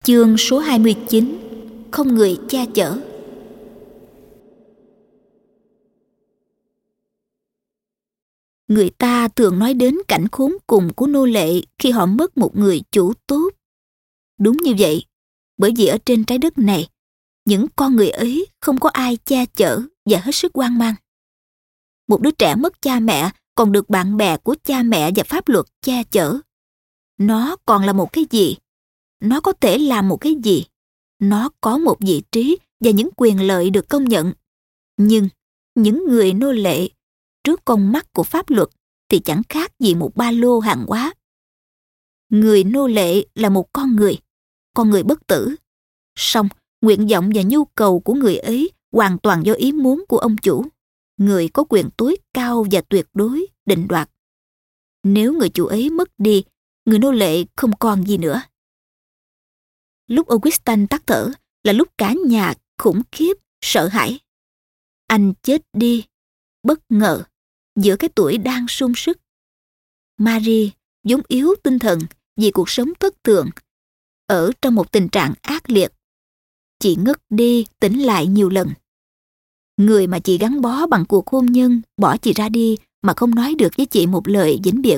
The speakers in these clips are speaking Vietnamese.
Chương số 29: Không người che chở. Người ta thường nói đến cảnh khốn cùng của nô lệ khi họ mất một người chủ tốt. Đúng như vậy, bởi vì ở trên trái đất này, những con người ấy không có ai che chở và hết sức hoang mang. Một đứa trẻ mất cha mẹ còn được bạn bè của cha mẹ và pháp luật che chở. Nó còn là một cái gì? Nó có thể làm một cái gì? Nó có một vị trí và những quyền lợi được công nhận. Nhưng những người nô lệ trước con mắt của pháp luật thì chẳng khác gì một ba lô hàng hóa. Người nô lệ là một con người bất tử. Song nguyện vọng và nhu cầu của người ấy hoàn toàn do ý muốn của ông chủ, người có quyền tối cao và tuyệt đối định đoạt. Nếu người chủ ấy mất đi, người nô lệ không còn gì nữa. Lúc Augustin tắt thở là lúc cả nhà khủng khiếp, sợ hãi. Anh chết đi, bất ngờ, giữa cái tuổi đang sung sức. Marie, vốn yếu tinh thần vì cuộc sống thất thường, ở trong một tình trạng ác liệt. Chị ngất đi, tỉnh lại nhiều lần. Người mà chị gắn bó bằng cuộc hôn nhân bỏ chị ra đi mà không nói được với chị một lời vĩnh biệt.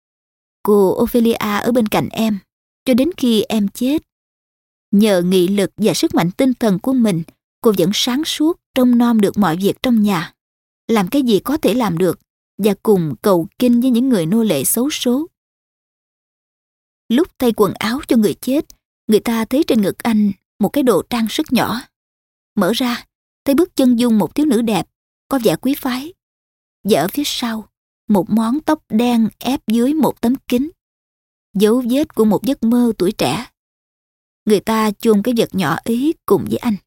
Cô Ophelia ở bên cạnh em, cho đến khi em chết. Nhờ nghị lực và sức mạnh tinh thần của mình, cô vẫn sáng suốt trông nom được mọi việc trong nhà, làm cái gì có thể làm được và cùng cầu kinh với những người nô lệ xấu số. Lúc thay quần áo cho người chết, người ta thấy trên ngực anh một cái đồ trang sức nhỏ. Mở ra, thấy bức chân dung một thiếu nữ đẹp, có vẻ quý phái. Và ở phía sau, một món tóc đen ép dưới một tấm kính, dấu vết của một giấc mơ tuổi trẻ. Người ta chôn cái vật nhỏ ấy cùng với anh.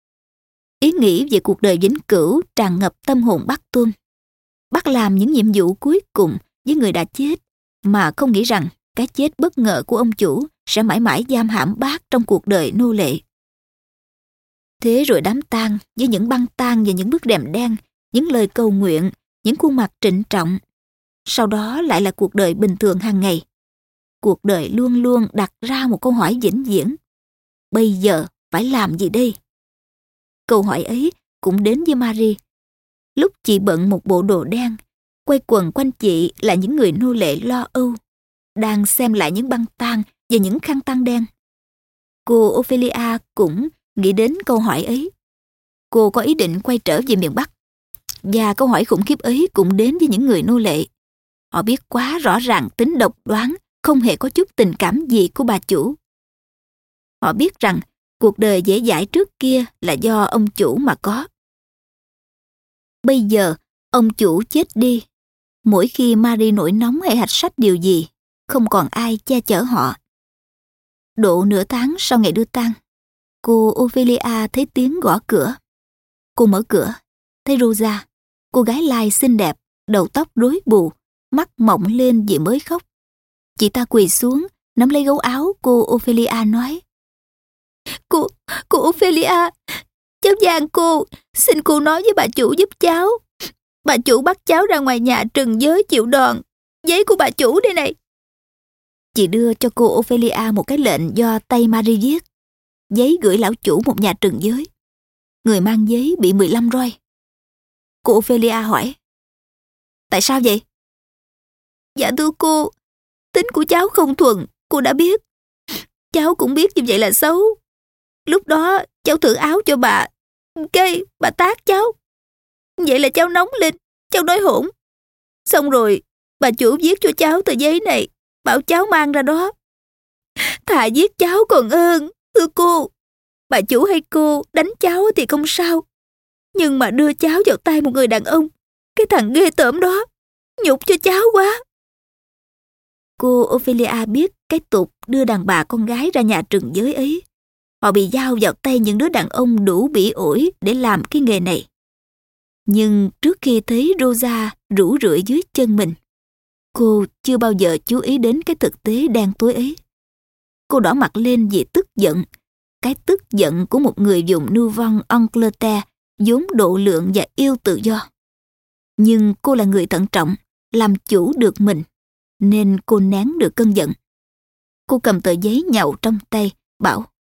Ý nghĩ về cuộc đời vĩnh cửu tràn ngập tâm hồn bác Tuân. Bác làm những nhiệm vụ cuối cùng với người đã chết, mà không nghĩ rằng cái chết bất ngờ của ông chủ sẽ mãi mãi giam hãm bác trong cuộc đời nô lệ. Thế rồi đám tang với những băng tang và những bức rèm đen, những lời cầu nguyện, những khuôn mặt trịnh trọng. Sau đó lại là cuộc đời bình thường hàng ngày. Cuộc đời luôn luôn đặt ra một câu hỏi vĩnh viễn. Bây giờ phải làm gì đây? Câu hỏi ấy cũng đến với Marie. Lúc chị bận một bộ đồ đen, quay quần quanh chị là những người nô lệ lo âu, đang xem lại những băng tang và những khăn tang đen. Cô Ophelia cũng nghĩ đến câu hỏi ấy. Cô có ý định quay trở về miền Bắc. Và câu hỏi khủng khiếp ấy cũng đến với những người nô lệ. Họ biết quá rõ ràng tính độc đoán, không hề có chút tình cảm gì của bà chủ. Họ biết rằng cuộc đời dễ dãi trước kia là do ông chủ mà có. Bây giờ, ông chủ chết đi. Mỗi khi Marie nổi nóng hay hạch sách điều gì, không còn ai che chở họ. Độ nửa tháng sau ngày đưa tang, cô Ophelia thấy tiếng gõ cửa. Cô mở cửa, thấy Rosa, cô gái lai xinh đẹp, đầu tóc rối bù, mắt mọng lên vì mới khóc. Chị ta quỳ xuống, nắm lấy gấu áo cô Ophelia nói: Cô Ophelia, cháu van cô, xin cô nói với bà chủ giúp cháu. Bà chủ bắt cháu ra ngoài nhà trừng giới chịu đòn. Giấy của bà chủ đây này. Chị đưa cho cô Ophelia một cái lệnh do tay Marie viết. Giấy gửi lão chủ một nhà trừng giới. Người mang giấy bị 15 roi. Cô Ophelia hỏi: Tại sao vậy? Dạ thưa cô, tính của cháu không thuần, cô đã biết. Cháu cũng biết như vậy là xấu. Lúc đó cháu thử áo cho bà, cái bà tát cháu. Vậy là cháu nóng lên, cháu nói hỗn. Xong rồi bà chủ viết cho cháu tờ giấy này, bảo cháu mang ra đó. Thà giết cháu còn hơn, thưa cô. Bà chủ hay cô đánh cháu thì không sao, nhưng mà đưa cháu vào tay một người đàn ông, cái thằng ghê tởm đó, nhục cho cháu quá. Cô Ophelia biết cái tục đưa đàn bà con gái ra nhà trừng giới ấy. Họ bị giao vào tay những đứa đàn ông đủ bỉ ổi để làm cái nghề này. Nhưng trước khi thấy Rosa rũ rượi dưới chân mình, cô chưa bao giờ chú ý đến cái thực tế đen tối ấy. Cô đỏ mặt lên vì tức giận, cái tức giận của một người vùng Nouvelle-Angleterre vốn độ lượng và yêu tự do. Nhưng cô là người thận trọng, làm chủ được mình, nên cô nén được cơn giận. Cô cầm tờ giấy nhàu trong tay, bảo: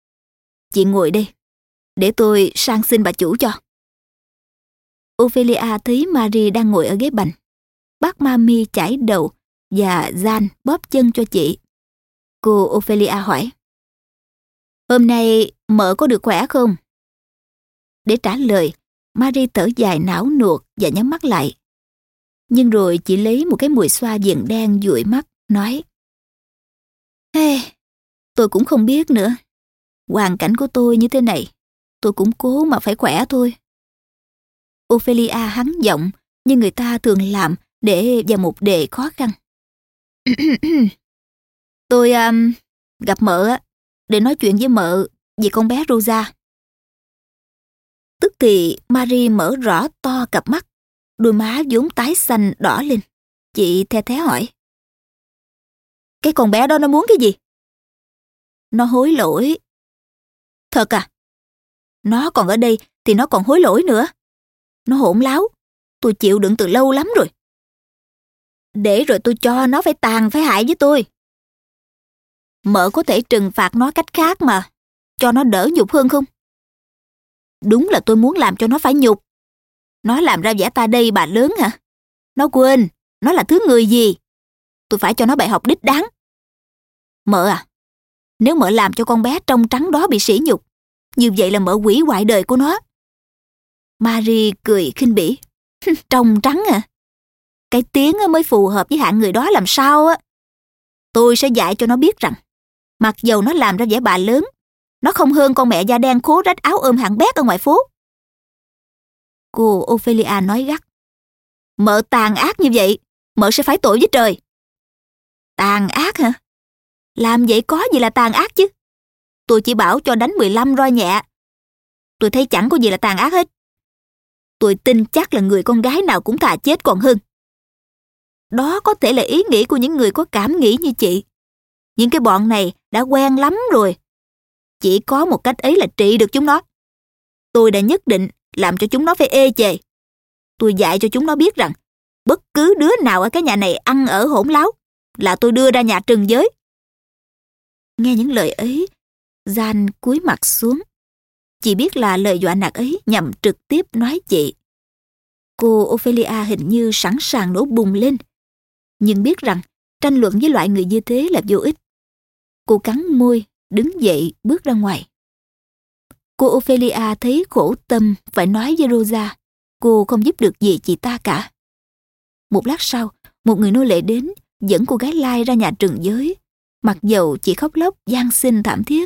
Chị ngồi đây, để tôi sang xin bà chủ cho. Ophelia thấy Marie đang ngồi ở ghế bành. Bác Mami chải đầu và Jan bóp chân cho chị. Cô Ophelia hỏi: "Hôm nay mợ có được khỏe không?" Để trả lời, Marie thở dài não nuột và nhắm mắt lại. Nhưng rồi chị lấy một cái mùi xoa viền đen dụi mắt, nói: "Hey, tôi cũng không biết nữa. Hoàn cảnh của tôi như thế này, tôi cũng cố mà phải khỏe thôi." Ophelia hắn giọng như người ta thường làm để vào một đề khó khăn. "Tôi gặp mợ để nói chuyện với mợ về con bé Rosa." Tức thì Marie mở rõ to cặp mắt, đôi má vốn tái xanh đỏ lên. Chị the thé hỏi: "Cái con bé đó nó muốn cái gì?" "Nó hối lỗi." "Thật à?" "Nó còn ở đây thì nó còn hối lỗi nữa. Nó hỗn láo, tôi chịu đựng từ lâu lắm rồi. Để rồi tôi cho nó phải tàn phải hại với tôi. Mợ có thể trừng phạt nó cách khác mà, cho nó đỡ nhục hơn không?" "Đúng là tôi muốn làm cho nó phải nhục. Nó làm ra vẻ ta đây bà lớn hả? Nó quên, nó là thứ người gì. Tôi phải cho nó bài học đích đáng. Mợ à, nếu mợ làm cho con bé trong trắng đó bị sỉ nhục, như vậy là mợ hủy hoại đời của nó." Marie cười khinh bỉ. "Trong trắng à? Cái tiếng mới phù hợp với hạng người đó làm sao á. Tôi sẽ dạy cho nó biết rằng, mặc dầu nó làm ra vẻ bà lớn, nó không hơn con mẹ da đen khố rách áo ôm hạng bét ở ngoài phố." Cô Ophelia nói gắt: "Mợ tàn ác như vậy, mợ sẽ phải tội với trời." "Tàn ác hả? Làm vậy có gì là tàn ác chứ? Tôi chỉ bảo cho đánh 15 roi nhẹ. Tôi thấy chẳng có gì là tàn ác hết. Tôi tin chắc là người con gái nào cũng thà chết còn hơn." Đó có thể là ý nghĩ của những người có cảm nghĩ như chị. Những cái bọn này đã quen lắm rồi. Chỉ có một cách ấy là trị được chúng nó. Tôi đã nhất định làm cho chúng nó phải ê chề. Tôi dạy cho chúng nó biết rằng bất cứ đứa nào ở cái nhà này ăn ở hỗn láo là tôi đưa ra nhà trừng giới. Nghe những lời ấy, Jan cúi mặt xuống. Chị biết là lời dọa nạt ấy nhằm trực tiếp nói chị. Cô Ophelia hình như sẵn sàng nổ bùng lên, nhưng biết rằng tranh luận với loại người như thế là vô ích. Cô cắn môi, đứng dậy bước ra ngoài. Cô Ophelia thấy khổ tâm phải nói với Rosa. Cô không giúp được gì chị ta cả. Một lát sau, một người nô lệ đến dẫn cô gái lai ra nhà trừng giới, mặc dầu chị khóc lóc van xin thảm thiết.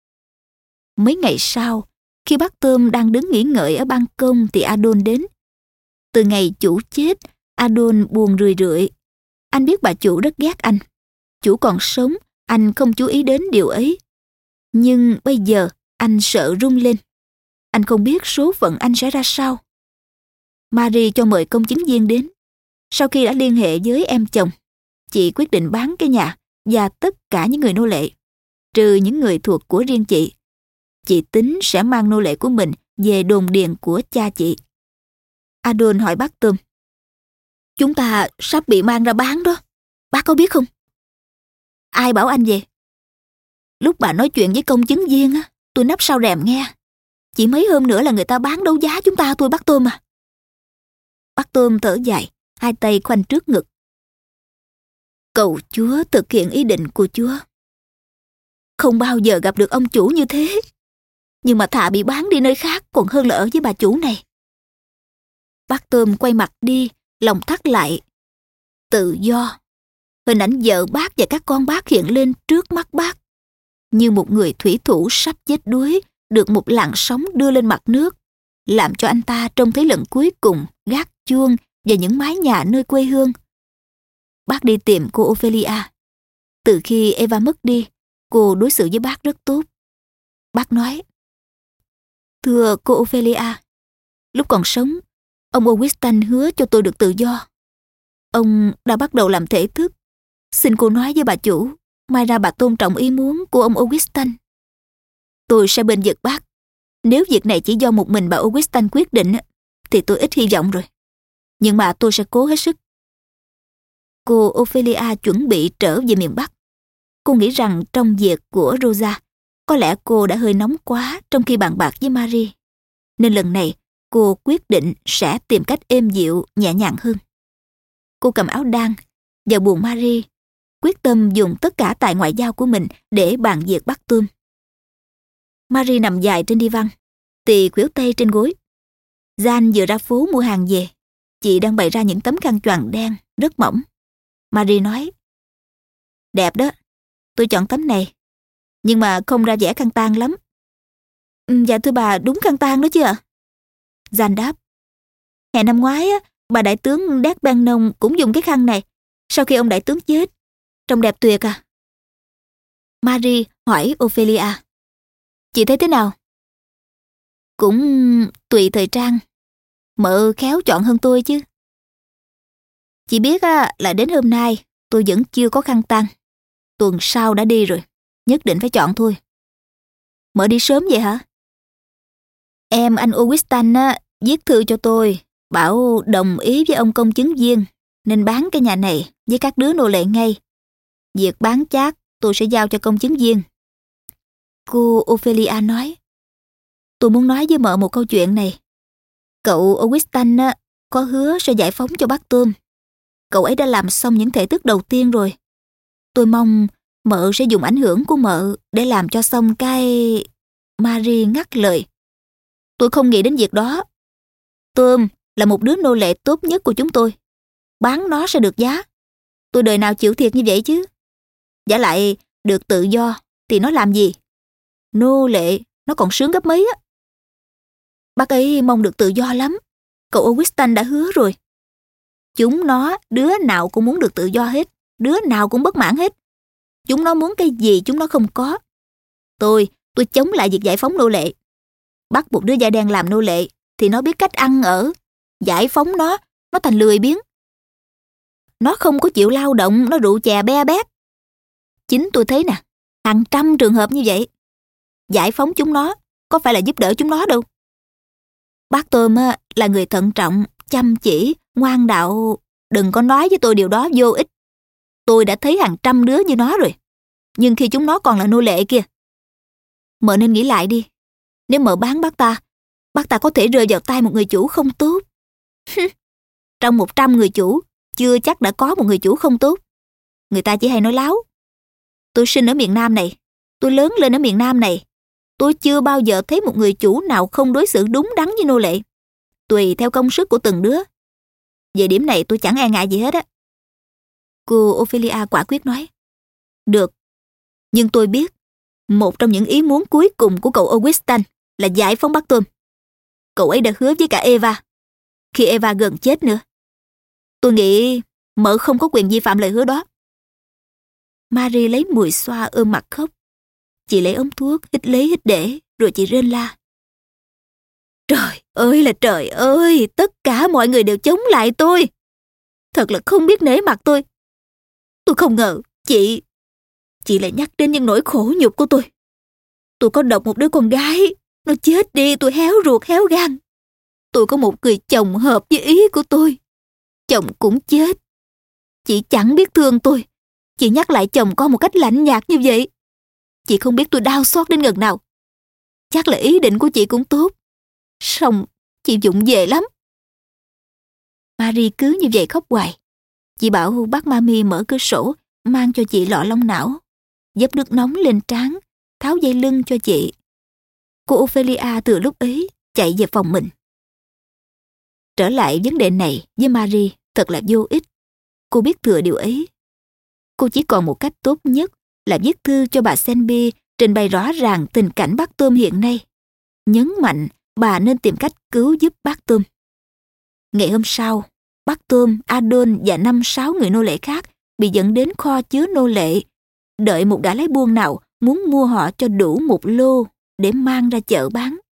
Mấy ngày sau, khi bác Tôm đang đứng nghỉ ngợi ở ban công thì Adon đến. Từ ngày chủ chết, Adon buồn rười rượi. Anh biết bà chủ rất ghét anh. Chủ còn sống, anh không chú ý đến điều ấy. Nhưng bây giờ, anh sợ run lên. Anh không biết số phận anh sẽ ra sao. Marie cho mời công chứng viên đến. Sau khi đã liên hệ với em chồng, chị quyết định bán cái nhà và tất cả những người nô lệ, trừ những người thuộc của riêng chị. Chị tính sẽ mang nô lệ của mình về đồn điền của cha chị. Adon hỏi bác Tôm: "Chúng ta sắp bị mang ra bán đó, bác có biết không?" "Ai bảo anh về?" "Lúc bà nói chuyện với công chứng viên á, tôi nấp sau rèm nghe. Chỉ mấy hôm nữa là người ta bán đấu giá chúng ta thôi bác Tôm à." Bác Tôm thở dài, hai tay khoanh trước ngực. Cầu Chúa thực hiện ý định của Chúa. Không bao giờ gặp được ông chủ như thế. Nhưng mà thà bị bán đi nơi khác còn hơn là ở với bà chủ này. Bác Tôm quay mặt đi, lòng thắt lại. Tự do. Hình ảnh vợ bác và các con bác hiện lên trước mắt bác. Như một người thủy thủ sắp chết đuối, được một làn sóng đưa lên mặt nước, làm cho anh ta trông thấy lần cuối cùng gác chuông và những mái nhà nơi quê hương. Bác đi tìm cô Ophelia. Từ khi Eva mất đi, cô đối xử với bác rất tốt. Bác nói: "Thưa cô Ophelia, lúc còn sống, ông Augustin hứa cho tôi được tự do. Ông đã bắt đầu làm thể thức. Xin cô nói với bà chủ, mai ra bà tôn trọng ý muốn của ông Augustin. Tôi sẽ bên vực bác. Nếu việc này chỉ do một mình bà Augustin quyết định, thì tôi ít hy vọng rồi. Nhưng mà tôi sẽ cố hết sức." Cô Ophelia chuẩn bị trở về miền Bắc. Cô nghĩ rằng trong việc của Rosa, có lẽ cô đã hơi nóng quá trong khi bàn bạc với Marie, nên lần này cô quyết định sẽ tìm cách êm dịu, nhẹ nhàng hơn. Cô cầm áo đan vào buồng Marie, quyết tâm dùng tất cả tài ngoại giao của mình để bàn việc bắt tôm. Marie nằm dài trên đi văn, tì khuỷu tay trên gối. Jan vừa ra phố mua hàng về. Chị đang bày ra những tấm khăn choàng đen rất mỏng. Marie nói: "Đẹp đó, tôi chọn tấm này, nhưng mà không ra vẻ khăn tang lắm." "Dạ thưa bà, đúng khăn tang đó chứ ạ?" Jan đáp: "Hè năm ngoái bà đại tướng D'Arbannon cũng dùng cái khăn này sau khi ông đại tướng chết. Trông đẹp tuyệt à." Marie hỏi Ophelia: "Chị thấy thế nào?" "Cũng tùy thời trang. Mợ khéo chọn hơn tôi chứ." "Chị biết là đến hôm nay tôi vẫn chưa có khăn tang. Tuần sau đã đi rồi, nhất định phải chọn thôi." "Mợ đi sớm vậy hả?" "Em anh Augustin viết thư cho tôi, bảo đồng ý với ông công chứng viên nên bán cái nhà này với các đứa nô lệ ngay. Việc bán chác tôi sẽ giao cho công chứng viên." Cô Ophelia nói: "Tôi muốn nói với mợ một câu chuyện này. Cậu Augustin có hứa sẽ giải phóng cho bác Tôm. Cậu ấy đã làm xong những thể thức đầu tiên rồi. Tôi mong mợ sẽ dùng ảnh hưởng của mợ để làm cho xong cái..." Marie ngắt lời: "Tôi không nghĩ đến việc đó. Tôm là một đứa nô lệ tốt nhất của chúng tôi. Bán nó sẽ được giá. Tôi đời nào chịu thiệt như vậy chứ. Vả lại được tự do thì nó làm gì? Nô lệ nó còn sướng gấp mấy á." "Bác ấy mong được tự do lắm. Cậu Augustin đã hứa rồi." "Chúng nó đứa nào cũng muốn được tự do hết. Đứa nào cũng bất mãn hết. Chúng nó muốn cái gì chúng nó không có. Tôi chống lại việc giải phóng nô lệ. Bắt một đứa da đen làm nô lệ thì nó biết cách ăn ở. Giải phóng nó thành lười biếng. Nó không có chịu lao động, nó rượu chè be bét. Chính tôi thấy nè, hàng trăm trường hợp như vậy. Giải phóng chúng nó có phải là giúp đỡ chúng nó đâu. Bác Tôm là người thận trọng, chăm chỉ, ngoan đạo. Đừng có nói với tôi điều đó vô ích. Tôi đã thấy hàng trăm đứa như nó rồi. Nhưng khi chúng nó còn là nô lệ kia. Mợ nên nghĩ lại đi. Nếu mợ bán bác ta có thể rơi vào tay một người chủ không tốt. Trong 100 người chủ, chưa chắc đã có một người chủ không tốt. Người ta chỉ hay nói láo. Tôi sinh ở miền Nam này, tôi lớn lên ở miền Nam này. Tôi chưa bao giờ thấy một người chủ nào không đối xử đúng đắn với nô lệ. Tùy theo công sức của từng đứa. Về điểm này tôi chẳng e ngại gì hết á." Cô Ophelia quả quyết nói: "Được, nhưng tôi biết một trong những ý muốn cuối cùng của cậu Augustin là giải phóng bác Tôm. Cậu ấy đã hứa với cả Eva, khi Eva gần chết nữa. Tôi nghĩ mợ không có quyền vi phạm lời hứa đó." Marie lấy mùi xoa ôm mặt khóc. Chị lấy ống thuốc hít lấy hít để, rồi chị rên la: "Trời ơi là trời ơi, tất cả mọi người đều chống lại tôi. Thật là không biết nể mặt tôi. Tôi không ngờ chị lại nhắc đến những nỗi khổ nhục của tôi. Tôi có độc một đứa con gái, nó chết đi tôi héo ruột héo gan. Tôi có một người chồng hợp với ý của tôi, chồng cũng chết. Chị chẳng biết thương tôi, chị nhắc lại chồng con một cách lạnh nhạt như vậy. Chị không biết tôi đau xót đến ngần nào. Chắc là ý định của chị cũng tốt, song chị vụng về lắm." Marie cứ như vậy khóc hoài. Chị bảo bác Mami mở cửa sổ, mang cho chị lọ long não, dốc nước nóng lên trán, tháo dây lưng cho chị. Cô Ophelia từ lúc ấy chạy về phòng mình. Trở lại vấn đề này với Marie thật là vô ích. Cô biết thừa điều ấy. Cô chỉ còn một cách tốt nhất là viết thư cho bà Selby, trình bày rõ ràng tình cảnh bác Tôm hiện nay. Nhấn mạnh bà nên tìm cách cứu giúp bác Tôm. Ngày hôm sau, bác Tôm, Adon và 5-6 người nô lệ khác bị dẫn đến kho chứa nô lệ, đợi một gã lái buôn nào muốn mua họ cho đủ một lô để mang ra chợ bán.